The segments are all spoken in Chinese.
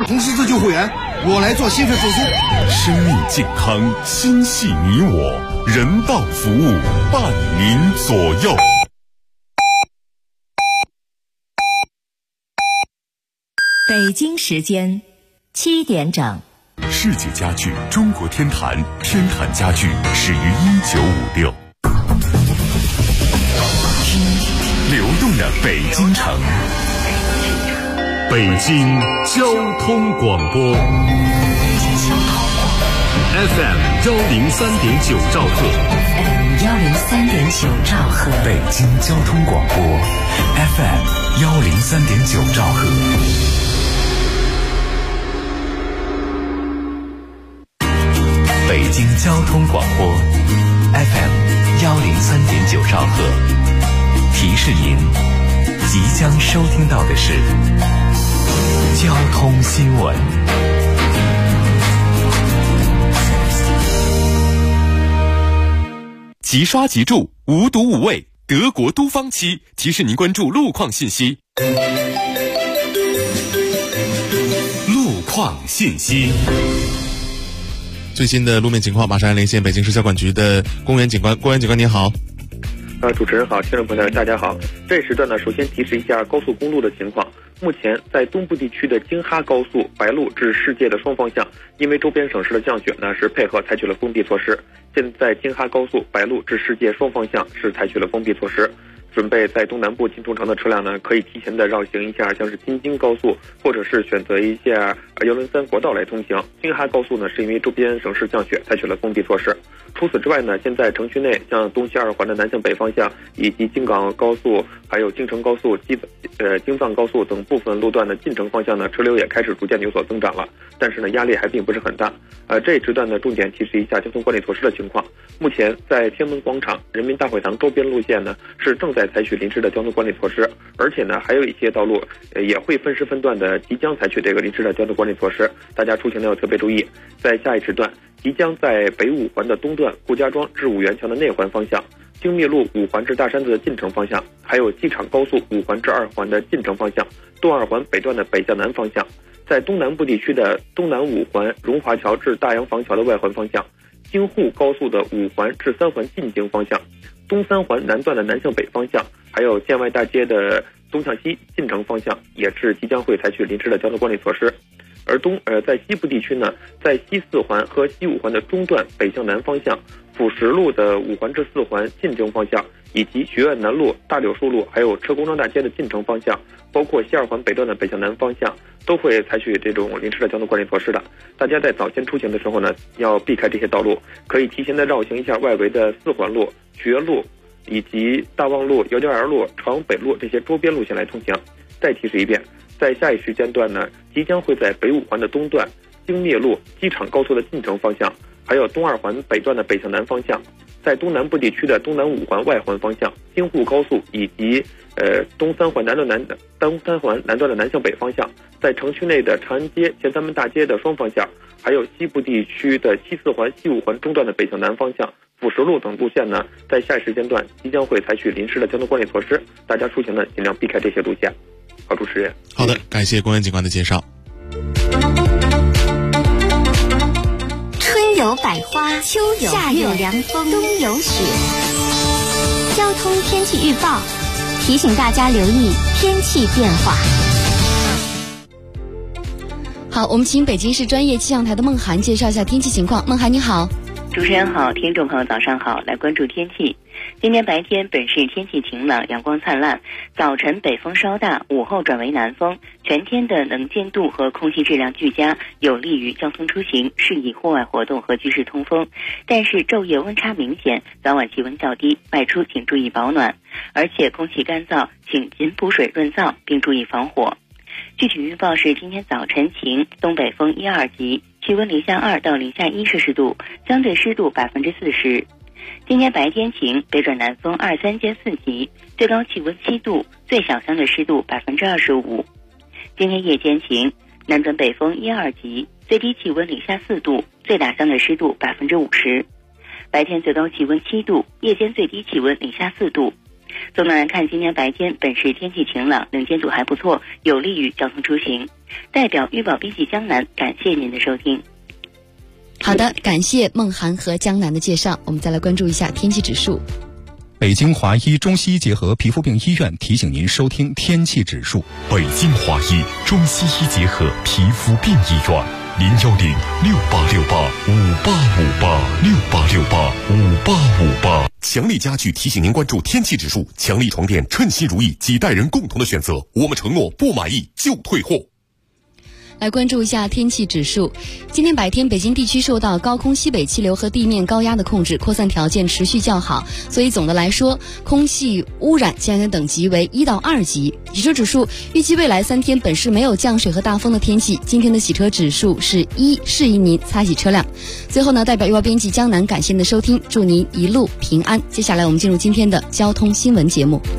红十字救护员，我来做心肺复苏。 生命健康，心系你我，人道服务伴您左右。 北京时间7点整。 世界家具中国天坛，天坛家具始于1956。流动的北京城，北京交通广播 FM103.9兆赫 103.9兆赫， 北京交通广播 FM103.9兆赫。北京交通广播 FM103.9兆赫，提示您即将收听到的是交通新闻。即刷即注，无毒无味，德国都方漆提示您关注路况信息。路况信息。 最新的路面情况马上连线北京市交管局的公园警官。公园警官您好。 主持人好，听众朋友大家好。这时段呢，首先提示一下高速公路的情况。目前在东部地区的京哈高速白鹿至世界的双方向，因为周边省市的降雪呢，是配合采取了封闭措施。现在京哈高速白鹿至世界双方向是采取了封闭措施。准备在东南部进出城的车辆呢，可以提前的绕行一下，像是京津高速，或者是选择一下103国道来通行。京哈高速呢，是因为周边省市降雪，采取了封闭措施。除此之外呢，现在城区内像东西二环的南向北方向，以及京港高速、还有京承高速、京藏高速等部分路段的进城方向呢，车流也开始逐渐有所增长了，但是呢，压力还并不是很大。这一时段呢，重点提示一下交通管理措施的情况。目前在天安门广场、人民大会堂周边路线呢，是正在采取临时的交通管理措施，而且呢，还有一些道路也会分时分段的即将采取这个临时的交通管理措施，大家出行呢要特别注意。在下一时段，即将在北五环的东段顾家庄至五元桥的内环方向，京密路五环至大山子的进城方向，还有机场高速五环至二环的进城方向，东二环北段的北向南方向，在东南部地区的东南五环荣华桥至大洋房桥的外环方向，京沪高速的五环至三环进京方向，东三环南段的南向北方向，还有建外大街的东向西进城方向，也是即将会采取临时的交通管理措施。而在西部地区呢，在西四环和西五环的中段北向南方向，辅石路的五环至四环进城方向，以及学院南路、大柳树路还有车公庄大街的进城方向，包括西二环北段的北向南方向，都会采取这种临时的交通管理措施的。大家在早先出行的时候呢，要避开这些道路，可以提前的绕行一下外围的四环路、学路以及大望路、姚家园路、朝阳北路这些周边路线来通行。再提示一遍，在下一时间段呢，即将会在北五环的东段、京密路、机场高速的进城方向，还有东二环北段的北向南方向，在东南部地区的东南五环外环方向、京沪高速以及东三环南段的南向北方向，在城区内的长安街、前三门大街的双方向，还有西部地区的西四环、西五环中段的北向南方向、辅石路等路线呢，在下一时间段即将会采取临时的交通管理措施，大家出行呢尽量避开这些路线。好，主持人。 好的，感谢公安警官的介绍。 春有百花，秋有夏有凉风，冬有雪。交通天气预报提醒大家留意天气变化。 好，我们请北京市专业气象台的孟涵介绍一下天气情况。孟涵你好。 主持人好，听众朋友早上好，来关注天气。今天白天本市天气晴朗，阳光灿烂，早晨北风稍大，午后转为南风，全天的能见度和空气质量俱佳，有利于交通出行，适宜户外活动和居室通风。但是昼夜温差明显，早晚气温较低，外出请注意保暖，而且空气干燥，请勤补水润燥，并注意防火。具体预报是今天早晨晴，东北风1、2级，气温零下2到零下1摄氏度，相对湿度40%。今天白天晴，北转南风2、3兼4级，最高气温7度，最小相对湿度25%。今天夜间晴，南转北风1、2级，最低气温零下4度，最大相对湿度50%。白天最高气温7度，夜间最低气温零下4度。 总的来看，今天白天本市天气晴朗，能见度还不错，有利于交通出行。代表预报编辑江南，感谢您的收听。 好的，感谢梦涵和江南的介绍。我们再来关注一下天气指数。 北京华医中西医结合皮肤病医院提醒您收听天气指数。 北京华医中西医结合皮肤病医院，0106868585858，668685858。 强力家具提醒您关注天气指数，强力床垫称心如意，几代人共同的选择，我们承诺不满意就退货。 来关注一下天气指数。今天白天，北京地区受到高空西北气流和地面高压的控制，扩散条件持续较好，所以总的来说，空气污染气象等级为1到2级。洗车指数预计未来3天本市没有降水和大风的天气，今天的洗车指数是1，适宜您擦洗车辆。最后呢，代表预报编辑江南感谢您的收听，祝您一路平安。接下来我们进入今天的交通新闻节目。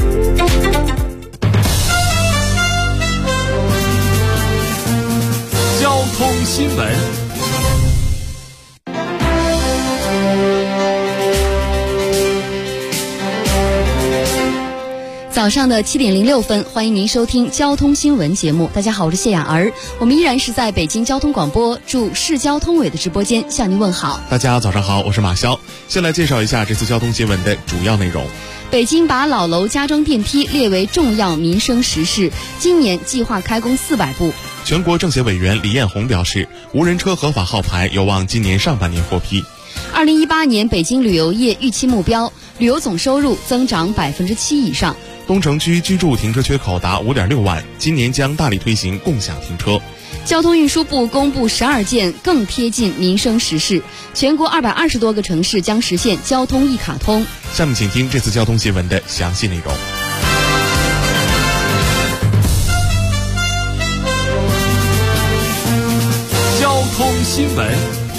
交通新闻。 早上的7点06分，欢迎您收听交通新闻节目。大家好，我是谢雅儿，我们依然是在北京交通广播驻市交通委的直播间向您问好。 大家早上好，我是马潇。先来介绍一下这次交通新闻的主要内容。 北京把老楼加装电梯列为重要民生实事，今年计划开工400部。 全国政协委员李彦宏表示，无人车合法号牌有望今年上半年获批。 2018年北京旅游业预期目标，旅游总收入增长7%以上。 东城区居住停车缺口达5.6万，今年将大力推行共享停车。 交通运输部公布12件更贴近民生实事，全国220多个城市将实现交通一卡通。 下面请听这次交通新闻的详细内容。 交通新闻。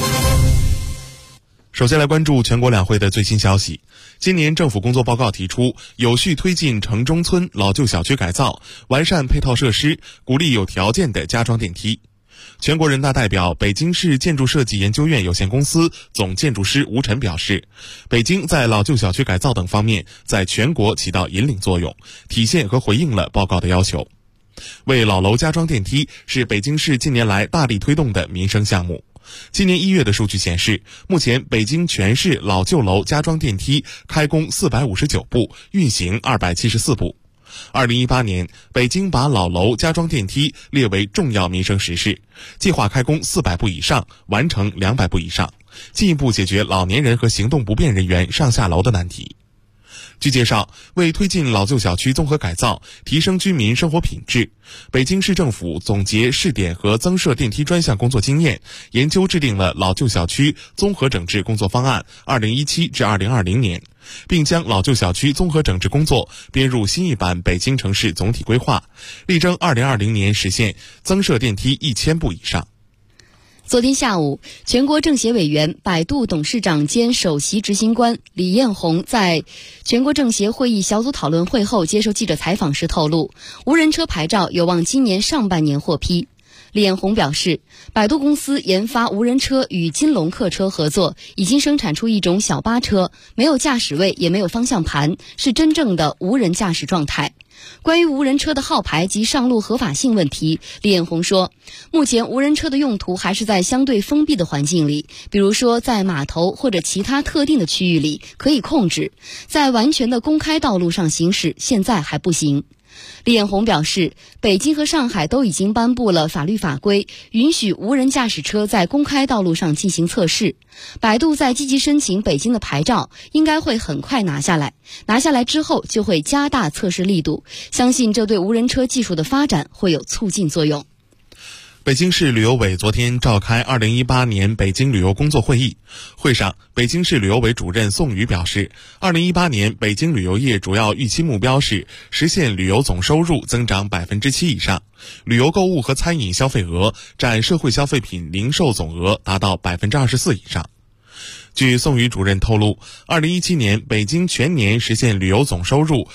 首先来关注全国两会的最新消息。今年政府工作报告提出，有序推进城中村老旧小区改造，完善配套设施，鼓励有条件的加装电梯。全国人大代表、北京市建筑设计研究院有限公司总建筑师吴晨表示，北京在老旧小区改造等方面在全国起到引领作用，体现和回应了报告的要求。为老楼加装电梯是北京市近年来大力推动的民生项目。今年1月的数据显示，目前北京全市老旧楼加装电梯开工459部，运行274部。2018年，北京把老楼加装电梯列为重要民生实事，计划开工400部以上，完成200部以上，进一步解决老年人和行动不便人员上下楼的难题。据介绍，为推进老旧小区综合改造，提升居民生活品质，北京市政府总结试点和增设电梯专项工作经验，研究制定了老旧小区综合整治工作方案2017至2020年，并将老旧小区综合整治工作编入新一版北京城市总体规划，力争2020年实现增设电梯1000部以上。 昨天下午，全国政协委员、百度董事长兼首席执行官李彦宏在全国政协会议小组讨论会后接受记者采访时透露，无人车牌照有望今年上半年获批。李彦宏表示，百度公司研发无人车与金龙客车合作，已经生产出一种小巴车，没有驾驶位也没有方向盘，是真正的无人驾驶状态。关于无人车的号牌及上路合法性问题，李彦宏说，目前无人车的用途还是在相对封闭的环境里，比如说在码头或者其他特定的区域里可以控制，在完全的公开道路上行驶现在还不行。李彦宏表示，北京和上海都已经颁布了法律法规，允许无人驾驶车在公开道路上进行测试。百度在积极申请北京的牌照，应该会很快拿下来。拿下来之后就会加大测试力度，相信这对无人车技术的发展会有促进作用。 北京市旅游委昨天召开2018年北京旅游工作会议，会上，北京市旅游委主任宋宇表示，2018年北京旅游业主要预期目标是实现旅游总收入增长7%以上，旅游购物和餐饮消费额占社会消费品零售总额达到24%以上。据宋宇主任透露，2017年北京全年实现旅游总收入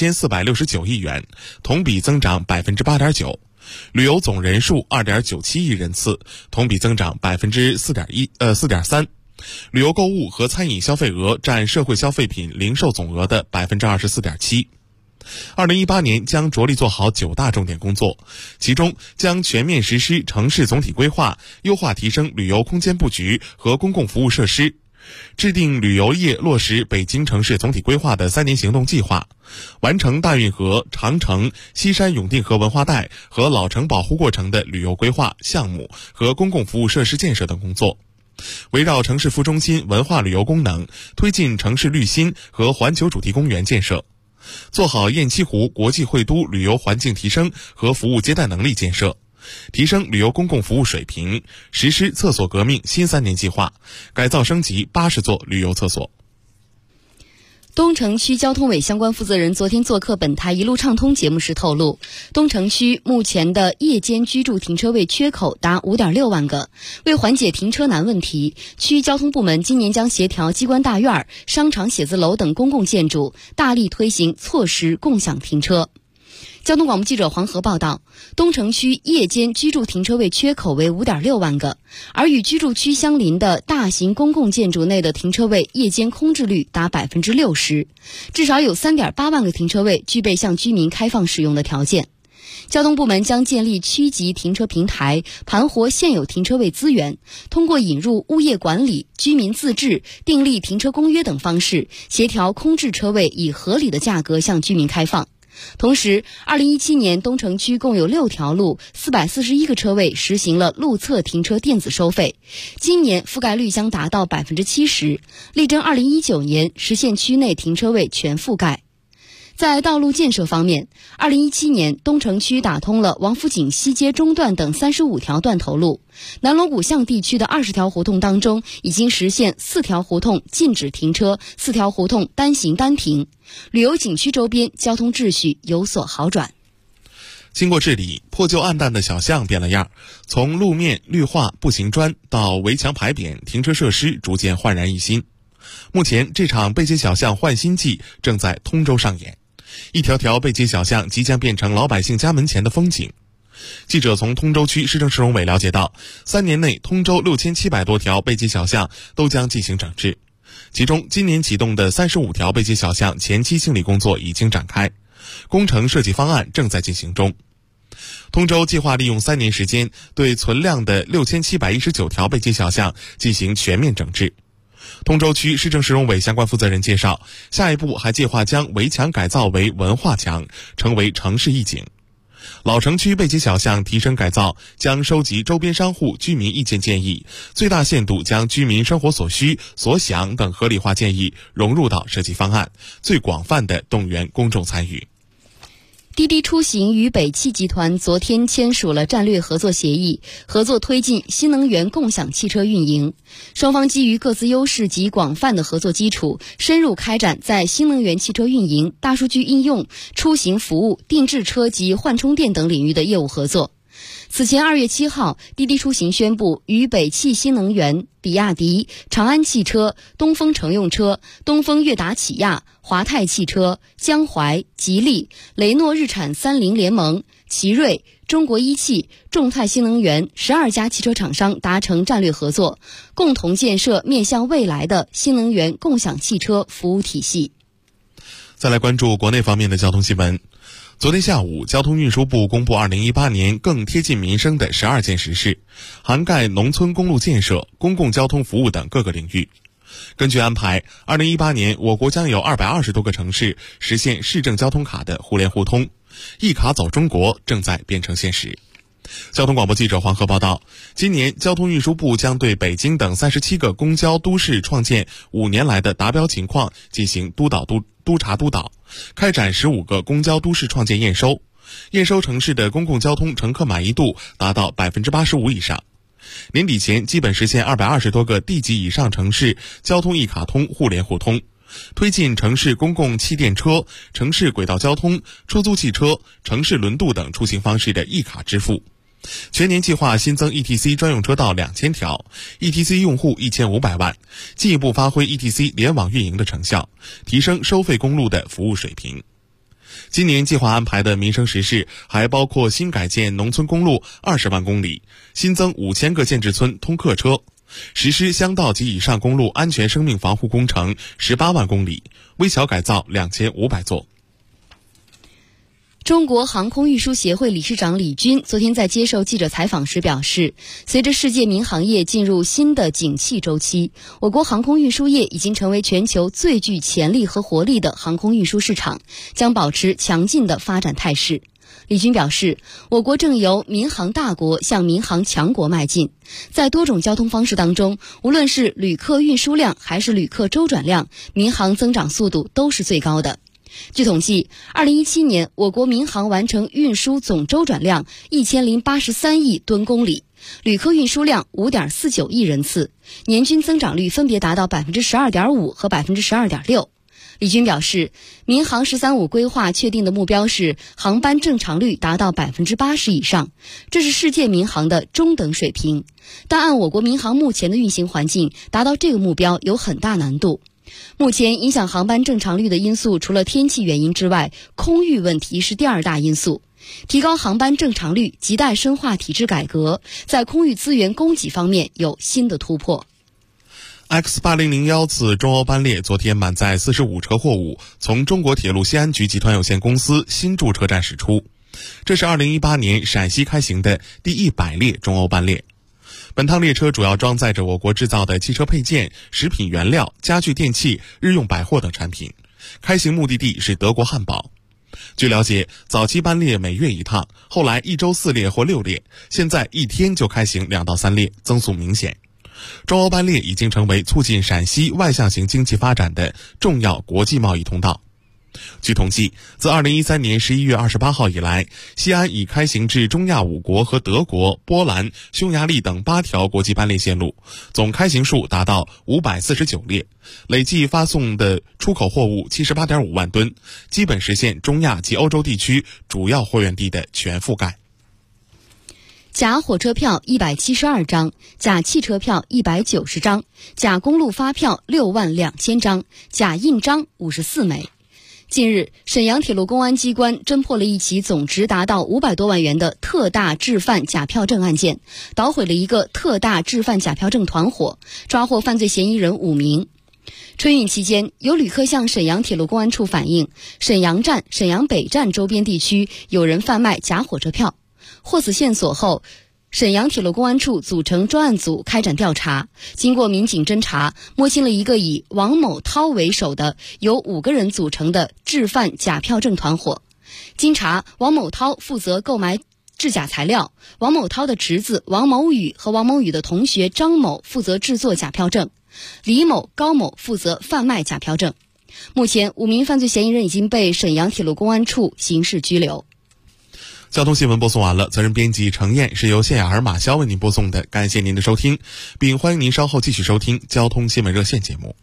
5469亿元，同比增长8.9%。旅游总人数2.97亿人次，同比增长4.3%。 旅游购物和餐饮消费额占社会消费品零售总额的 24.7%。2018年将着力做好9大重点工作，其中将全面实施城市总体规划，优化提升旅游空间布局和公共服务设施，制定旅游业落实北京城市总体规划的3年行动计划，完成大运河、长城、西山永定河文化带和老城保护过程的旅游规划项目和公共服务设施建设等工作。围绕城市副中心文化旅游功能，推进城市绿心和环球主题公园建设，做好雁栖湖国际会都旅游环境提升和服务接待能力建设，提升旅游公共服务水平，实施厕所革命新3年计划，改造升级80座旅游厕所。 东城区交通委相关负责人昨天做客本台一路畅通节目时透露，东城区目前的夜间居住停车位缺口达 5.6 万个。为缓解停车难问题，区交通部门今年将协调机关大院、商场、写字楼等公共建筑，大力推行措施共享停车。交通广播记者黄河报道，东城区夜间居住停车位缺口为 5.6 万个，而与居住区相邻的大型公共建筑内的停车位夜间空置率达 60%， 至少有 3.8 万个停车位具备向居民开放使用的条件。交通部门将建立区级停车平台，盘活现有停车位资源，通过引入物业管理、居民自治、订立停车公约等方式，协调空置车位以合理的价格向居民开放。同时，2017年东城区共有6条路、441个车位实行了路侧停车电子收费，今年覆盖率将达到 70%， 力争2019年实现区内停车位全覆盖。在道路建设方面，2017年东城区打通了王府井西街中段等35条断头路，南锣鼓巷地区的20条胡同当中，已经实现4条胡同禁止停车，4条胡同单行单停，旅游景区周边交通秩序有所好转。 经过治理，破旧暗淡的小巷变了样，从路面绿化、步行砖到围墙牌匾、停车设施逐渐焕然一新。目前，这场背街小巷焕新季正在通州上演。一条条背街小巷即将变成老百姓家门前的风景。记者从通州区市政市容委了解到，3年内通州6700多条背街小巷都将进行整治，其中今年启动的35条背街小巷前期清理工作已经展开，工程设计方案正在进行中。通州计划利用3年时间，对存量的6719条背街小巷进行全面整治。通州区市政市容委相关负责人介绍，下一步还计划将围墙改造为文化墙，成为城市一景。老城区背街小巷提升改造将收集周边商户居民意见建议，最大限度将居民生活所需、所想等合理化建议融入到设计方案，最广泛地动员公众参与。 滴滴出行与北汽集团昨天签署了战略合作协议，合作推进新能源共享汽车运营。双方基于各自优势及广泛的合作基础，深入开展在新能源汽车运营、大数据应用、出行服务、定制车及换充电等领域的业务合作。此前2月7号，滴滴出行宣布与北汽新能源、比亚迪、长安汽车、东风乘用车、东风悦达起亚、华泰汽车、江淮、吉利、雷诺日产30联盟、奇瑞、中国一汽、众泰新能源12家汽车厂商达成战略合作，共同建设面向未来的新能源共享汽车服务体系。 再来关注国内方面的交通新闻。昨天下午，交通运输部公布2018年更贴近民生的12件实事，涵盖农村公路建设、公共交通服务等各个领域。根据安排，2018年我国将有220多个城市实现市政交通卡的互联互通，一卡走中国正在变成现实。交通广播记者黄河报道，今年交通运输部将对北京等37个公交都市创建5年来的达标情况进行督查督导，开展15个公交都市创建验收，验收城市的公共交通乘客满意度达到 85% 以上。年底前基本实现220多个地级以上城市交通一卡通互联互通，推进城市公共汽电车、城市轨道交通、出租汽车、城市轮渡等出行方式的一卡支付。全年计划新增 ETC 专用车道2000条， ETC 用户1500万，进一步发挥 ETC 联网运营的成效，提升收费公路的服务水平。今年计划安排的民生实事还包括新改建农村公路20万公里，新增5000个建制村通客车， 实施乡道及以上公路安全生命防护工程18万公里，微小改造2500座。 中国航空运输协会理事长李军昨天在接受记者采访时表示，随着世界民航业进入新的景气周期，我国航空运输业已经成为全球最具潜力和活力的航空运输市场，将保持强劲的发展态势。李军表示，我国正由民航大国向民航强国迈进，在多种交通方式当中，无论是旅客运输量还是旅客周转量，民航增长速度都是最高的。据统计，2017年我国民航完成运输总周转量1083亿吨公里，旅客运输量5.49亿人次，年均增长率分别达到12.5%和12.6%。李军表示，民航“15”规划确定的目标是航班正常率达到80%以上，这是世界民航的中等水平。但按我国民航目前的运行环境，达到这个目标有很大难度。目前影响航班正常率的因素，除了天气原因之外，空域问题是第二大因素。提高航班正常率亟待深化体制改革，在空域资源供给方面有新的突破。 X8001次中欧班列昨天满载45车货物从中国铁路西安局集团有限公司新筑车站驶出，这是2018年陕西开行的第100列中欧班列。本趟列车主要装载着我国制造的汽车配件、食品原料、家具电器、日用百货等产品，开行目的地是德国汉堡。据了解，早期班列每月1趟，后来1周4列或6列，现在1天就开行2到3列，增速明显。中欧班列已经成为促进陕西外向型经济发展的重要国际贸易通道。据统计，自2013年11月28号以来，西安已开行至中亚5国和德国、波兰、匈牙利等8条国际班列线路，总开行数达到549列，累计发送的出口货物78.5万吨，基本实现中亚及欧洲地区主要货源地的全覆盖。 假火车票172张，假汽车票190张，假公路发票6万2000张，假印章54枚。近日，沈阳铁路公安机关侦破了一起总值达到500多万元的特大制贩假票证案件，捣毁了一个特大制贩假票证团伙，抓获犯罪嫌疑人5名。春运期间，有旅客向沈阳铁路公安处反映，沈阳站、沈阳北站周边地区有人贩卖假火车票。获此线索后，沈阳铁路公安处组成专案组开展调查，经过民警侦查，摸清了一个以王某涛为首的由5个人组成的制贩假票证团伙。经查，王某涛负责购买制假材料，王某涛的侄子王某宇和王某宇的同学张某负责制作假票证，李某、高某负责贩卖假票证。目前5名犯罪嫌疑人已经被沈阳铁路公安处刑事拘留。 交通新闻播送完了，责任编辑程燕，是由谢雅儿、马潇为您播送的，感谢您的收听，并欢迎您稍后继续收听交通新闻热线节目。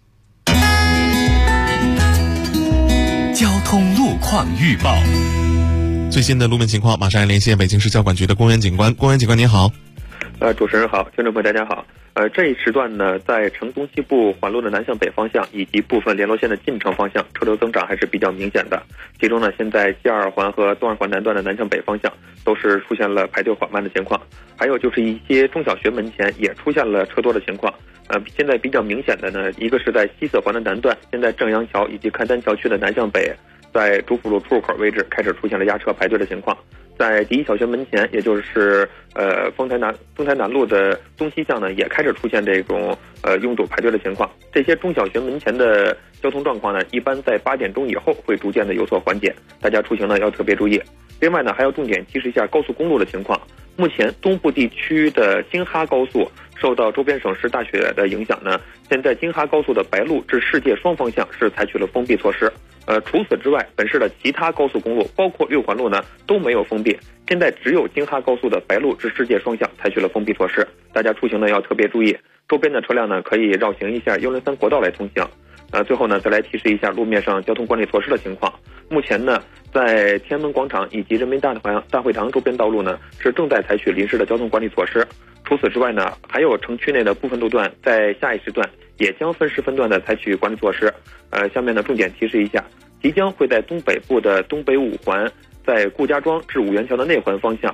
交通路况预报， 最新的路面情况，马上来连线北京市交管局的公园警官。公园警官您好。 主持人好，听众朋友大家好。这一时段呢，在城东西部环路的南向北方向以及部分联络线的进城方向，车流增长还是比较明显的。其中呢，现在西2环和东2环南段的南向北方向都是出现了排队缓慢的情况，还有就是一些中小学门前也出现了车多的情况。现在比较明显的呢，一个是在西4环的南段，现在正阳桥以及开丹桥区的南向北，在主辅路出入口位置开始出现了压车排队的情况。在第一小学门前，也就是丰台南路的东西向呢，也开始出现这种拥堵排队的情况。这些中小学门前的交通状况呢，一般在8点钟以后会逐渐的有所缓解，大家出行呢要特别注意。另外呢，还要重点提示一下高速公路的情况。目前东部地区的京哈高速受到周边省市大雪的影响呢，现在京哈高速的白鹿至世界双方向是采取了封闭措施。除此之外，本市的其他高速公路，包括6环路呢，都没有封闭。现在只有京哈高速的白鹿至世界双向采取了封闭措施，大家出行呢要特别注意。周边的车辆呢可以绕行一下103国道来通行。最后呢，再来提示一下路面上交通管理措施的情况。目前呢，在天安门广场以及人民大会堂周边道路呢，是正在采取临时的交通管理措施。除此之外呢，还有城区内的部分路段在下一时段也将分时分段的采取管理措施。下面呢重点提示一下，即将会在东北部的东北5环，在顾家庄至五元桥的内环方向，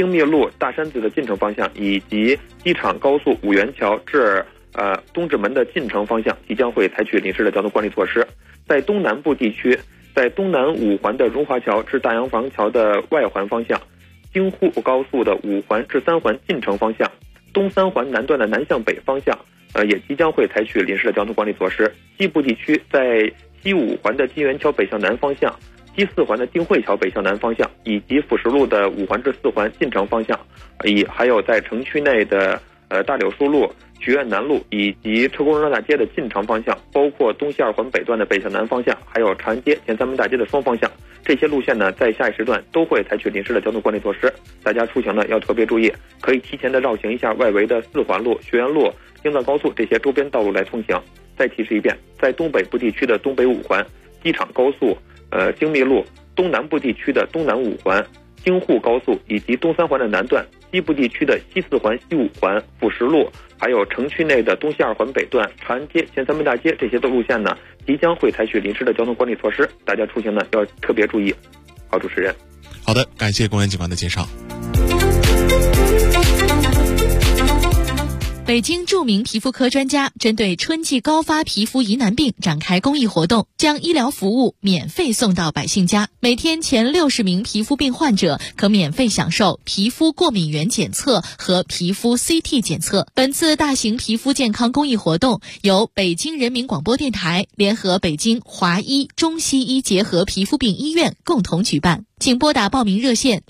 京密路大山子的进城方向，以及机场高速五元桥至东直门的进城方向，即将会采取临时的交通管理措施。在东南部地区，在东南5环的荣华桥至大洋房桥的外环方向，京沪高速的5环至3环进城方向，东3环南段的南向北方向，也即将会采取临时的交通管理措施。西部地区在西5环的金源桥北向南方向，西4环的定慧桥北向南方向，以及辅石路的5环至4环进城方向，还有在城区内的大柳树路、学院南路以及车公庄大街的进城方向，包括东西2环北段的北向南方向，还有长安街、前三门大街的双方向，这些路线呢，在下一时段都会采取临时的交通管理措施。大家出行呢要特别注意，可以提前的绕行一下外围的4环路、学院路、京藏高速这些周边道路来通行。再提示一遍，在东北部地区的东北5环、机场高速、京密路，东南部地区的东南5环、京沪高速以及东3环的南段，西部地区的西4环、西5环、辅石路，还有城区内的东西2环北段、长安街、前三门大街这些的路线呢，即将会采取临时的交通管理措施，大家出行呢要特别注意。好，主持人。 好的，感谢公安警官的介绍。 北京著名皮肤科专家针对春季高发皮肤疑难病展开公益活动，将医疗服务免费送到百姓家。每天前60名皮肤病患者可免费享受皮肤过敏原检测和皮肤 CT 检测。本次大型皮肤健康公益活动由北京人民广播电台联合北京华医中西医结合皮肤病医院共同举办。请拨打报名热线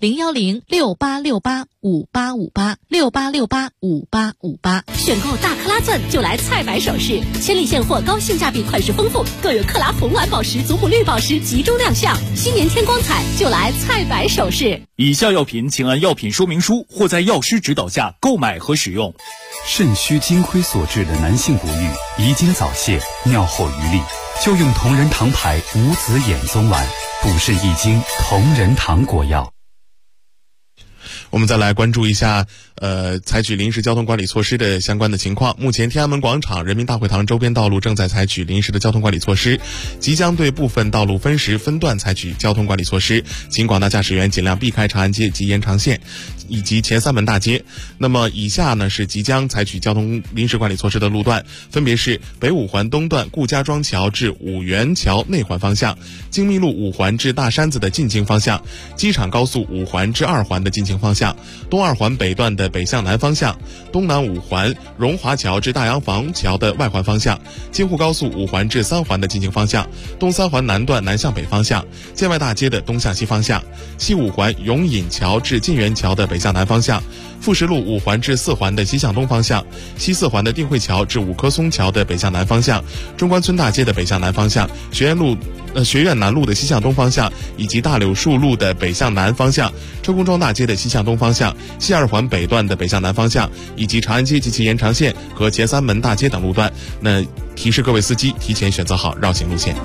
0106868585868685858。 选购大克拉钻就来菜百首饰，千里现货，高性价比，款式丰富，更有克拉红蓝宝石、祖母绿宝石集中亮相。新年添光彩，就来菜百首饰。 以下药品请按药品说明书或在药师指导下购买和使用。 肾虚金亏所致的男性不育、遗精早泄、尿后余力，就用同仁堂牌无子衍宗丸，补肾益精同仁堂果药。 我们再来关注一下采取临时交通管理措施的相关的情况。目前天安门广场、人民大会堂周边道路正在采取临时的交通管理措施，即将对部分道路分时分段采取交通管理措施，请广大驾驶员尽量避开长安街及延长线以及前三门大街。那么以下呢是即将采取交通临时管理措施的路段，分别是北5环东段顾家庄桥至五元桥内环方向，京密路5环至大山子的进京方向，机场高速5环至2环的进京方向，东2环北段的北向南方向，东南5环荣华桥至大洋房桥的外环方向，京沪高速5环至3环的进京方向，东3环南段南向北方向，建外大街的东向西方向，西5环永隐桥至晋源桥的北向南方向，富石路5环至4环的西向东方向，西4环的定慧桥至五棵松桥的北向南方向，中关村大街的北向南方向，学院南路的西向东方向，以及大柳树路的北向南方向，车公庄大街的西向东方向，西2环北段的北向南方向，以及长安街及其延长线和前三门大街等路段。那提示各位司机提前选择好绕行路线。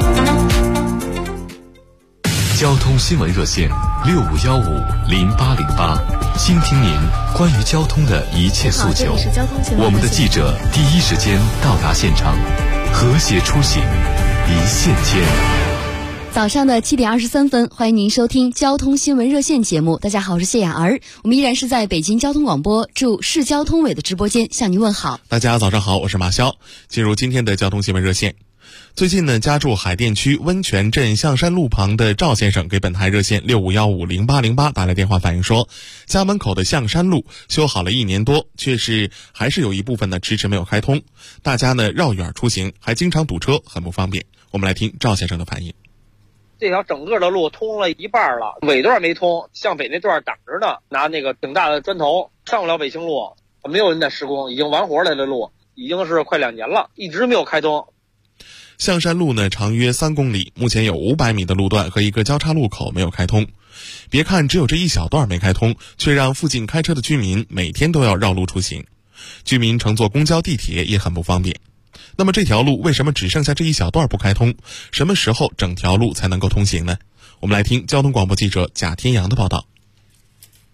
交通新闻热线65150808，倾听您关于交通的一切诉求。我们的记者第一时间到达现场，和谐出行，一线牵。 早上的7点23分，欢迎您收听交通新闻热线节目。大家好，我是谢雅儿，我们依然是在北京交通广播驻市交通委的直播间向您问好。 大家早上好，我是马潇。进入今天的交通新闻热线。最近呢，家住海淀区温泉镇象山路旁的赵先生给本台热线65150808打来电话反映说，家门口的象山路修好了1年多，还是有一部分呢迟迟没有开通，大家呢绕远出行，还经常堵车，很不方便。我们来听赵先生的反应。 这条整个的路通了一半了，尾段没通，向北那段挡着呢，拿那个挺大的砖头上不了北兴路，没有人在施工，已经完活了的路，已经是快2年了，一直没有开通。 象山路呢长约3公里，目前有500米的路段和一个交叉路口没有开通。别看只有这一小段没开通，却让附近开车的居民每天都要绕路出行，居民乘坐公交地铁也很不方便。那么这条路为什么只剩下这一小段不开通？什么时候整条路才能够通行呢？我们来听交通广播记者贾天阳的报道。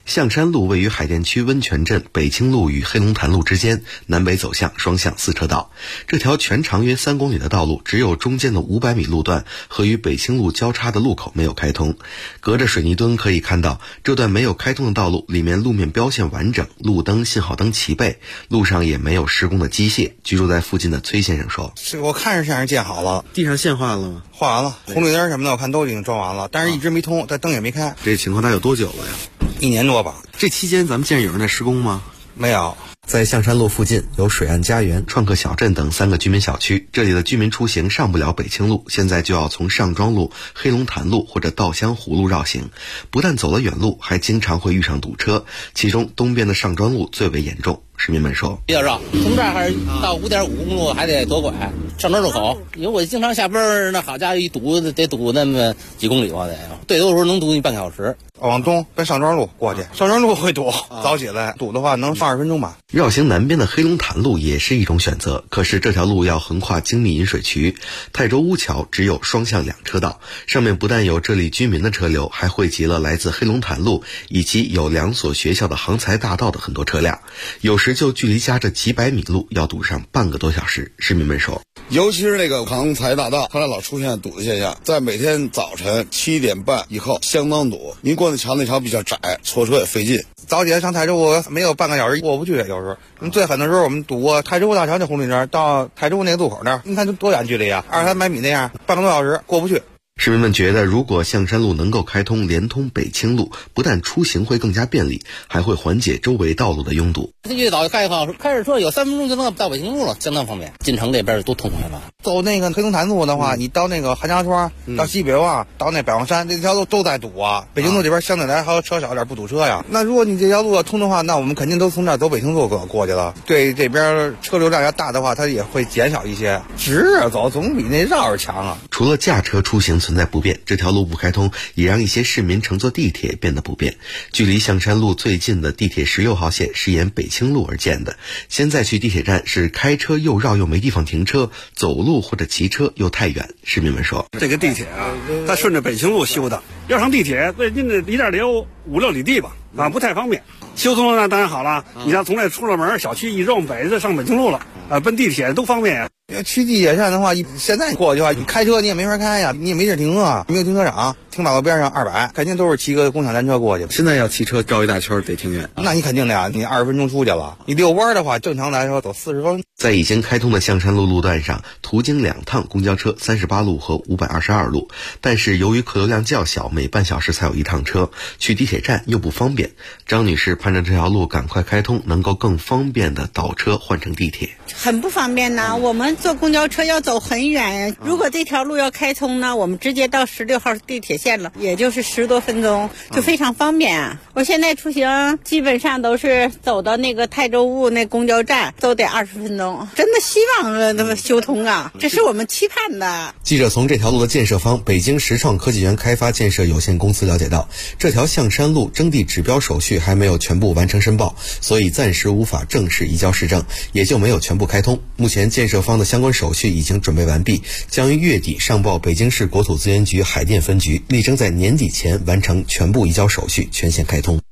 象山路位于海淀区温泉镇北清路与黑龙潭路之间，南北走向双向4车道。这条全长约3公里的道路，只有中间的500米路段和与北清路交叉的路口没有开通。隔着水泥墩可以看到，这段没有开通的道路里面路面标线完整，路灯、信号灯齐备，路上也没有施工的机械。居住在附近的崔先生说：“ 我看是像是建好了， 地上线画了吗？ 画完了，红绿灯什么的我看都已经装完了，但是一直没通，这灯也没开。 这情况大概有多久了呀 ？1年多吧。 这期间咱们见有人在施工吗？ 没有。 在象山路附近有水岸家园、创客小镇等3个居民小区，这里的居民出行上不了北清路，现在就要从上庄路、黑龙潭路或者稻香湖路绕行，不但走了远路，还经常会遇上堵车，其中东边的上庄路最为严重。市民们说：“ 比较绕，从这儿还是到5.5公路还得左拐上庄路口，因为我经常下班，那好家伙一堵得堵那么几公里吧得，最多的时候能堵你半个小时。 往东奔上庄路过去，上庄路会堵，早起来堵的话能放20分钟吧。 绕行南边的黑龙潭路也是一种选择，可是这条路要横跨精密引水渠，泰州乌桥只有双向2车道，上面不但有这里居民的车流，还汇集了来自黑龙潭路以及有2所学校的航财大道的很多车辆，有时就距离家这几百米路要堵上半个多小时。市民们说， 尤其是那个航财大道，后来老出现堵的现象，在每天早晨7点半以后相当堵。您过那桥比较窄，错车也费劲。 早起来上泰州没有半个小时过不去，有时候最狠的时候我们堵过泰州大桥那红绿灯，到泰州那个路口那儿，你看多远距离啊，200-300米那样，半个多小时过不去。 市民们觉得，如果象山路能够开通连通北清路，不但出行会更加便利，还会缓解周围道路的拥堵。 越早开好，开着车有3分钟就能到北清路了，相当方便。进城这边都通开了。 走那个黑龙潭路的话，你到那个韩家庄，到西北望，到那百望山，这条路都在堵啊。北京路这边相对来还车少点，不堵车呀。那如果你这条路要通的话，那我们肯定都从这儿走北清路过去了。对这边车流量要大的话，它也会减少一些。直着走总比那绕着强啊。 除了驾车出行存在不便，这条路不开通也让一些市民乘坐地铁变得不便。距离象山路最近的地铁16号线是沿北清路而建的，现在去地铁站是开车又绕又没地方停车，走路或者骑车又太远。市民们说， 这个地铁啊，它顺着北清路修的，要上地铁最近的离这儿得有5-6里地吧，不太方便。修通了当然好了，你像从这出了门，小区一绕北就上北清路了，奔地铁都方便呀。 去地铁站的话，现在过去的话，你开车你也没法开呀，你也没地停啊，没有停车场，停马路边上200，肯定都是骑个共享单车过去。 现在要骑车绕一大圈得挺远， 那你肯定的呀，你20分钟出去了。你遛弯的话，正常来说走40分钟。 在已经开通的象山路路段上，途经2趟公交车38路和522路，但是由于客流量较小，每半小时才有1趟车，去地铁站又不方便。张女士盼着这条路赶快开通，能够更方便的倒车换乘地铁。 很不方便呢，我们坐公交车要走很远，如果这条路要开通呢，我们直接到16号地铁线了，也就是10多分钟，就非常方便啊。我现在出行基本上都是走到那个泰州路那公交站，都得20分钟。真的希望修通啊，这是我们期盼的。 记者从这条路的建设方北京实创科技园开发建设有限公司了解到，这条象山路征地指标手续还没有全部完成申报，所以暂时无法正式移交市政，也就没有全部开通。目前建设方的相关手续已经准备完毕，将于月底上报北京市国土资源局海淀分局，力争在年底前完成全部移交手续，全线开通。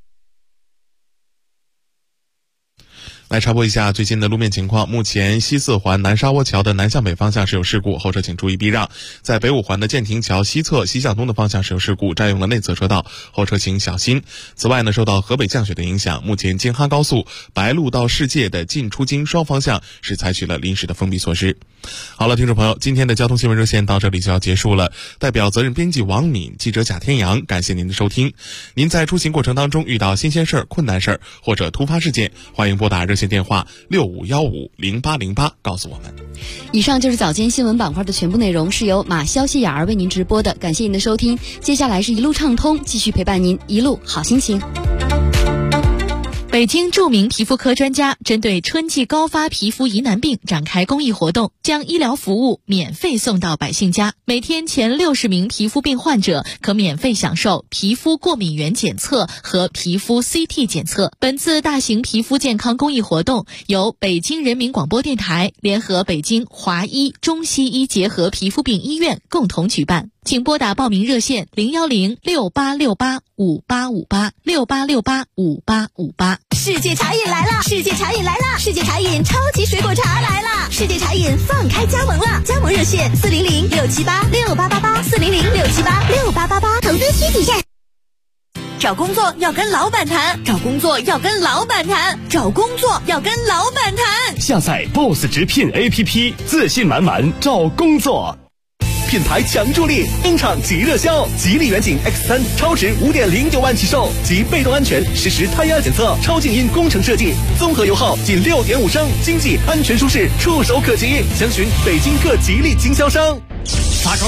来插播一下最新的路面情况。目前西四环南沙窝桥的南向北方向是有事故，后车请注意避让。在北五环的建亭桥西侧西向东的方向是有事故，占用了内侧车道，后车请小心。此外呢，受到河北降雪的影响，目前京哈高速白鹿到世界的进出京双方向是采取了临时的封闭措施。好了，听众朋友，今天的交通新闻热线到这里就要结束了。代表责任编辑王敏，记者贾天阳，感谢您的收听。您在出行过程当中遇到新鲜事儿、困难事儿或者突发事件，欢迎拨打热线电话65150808告诉我们。 以上就是早间新闻板块的全部内容，是由马潇、谢雅儿为您直播的，感谢您的收听。接下来是一路畅通，继续陪伴您一路好心情。 北京著名皮肤科专家针对春季高发皮肤疑难病展开公益活动，将医疗服务免费送到百姓家。每天前60名皮肤病患者可免费享受皮肤过敏原检测和皮肤 CT 检测。本次大型皮肤健康公益活动由北京人民广播电台联合北京华医中西医结合皮肤病医院共同举办。 请拨打报名热线01068685858，68685858。 世界茶饮来了！世界茶饮来了！世界茶饮超级水果茶来了！世界茶饮放开加盟了，加盟热线400-678-6888，400-678-6888，投资需体现。找工作要跟老板谈，找工作要跟老板谈，找工作要跟老板谈。 下载 BOSS 直聘 APP， 自信满满找工作。品牌强助力，登场即热销，吉利远景 X3 超值5.09万起售，及被动安全实时胎压检测，超静音工程设计，综合油耗仅6.5升，经济安全舒适，触手可及。详询北京各吉利经销商。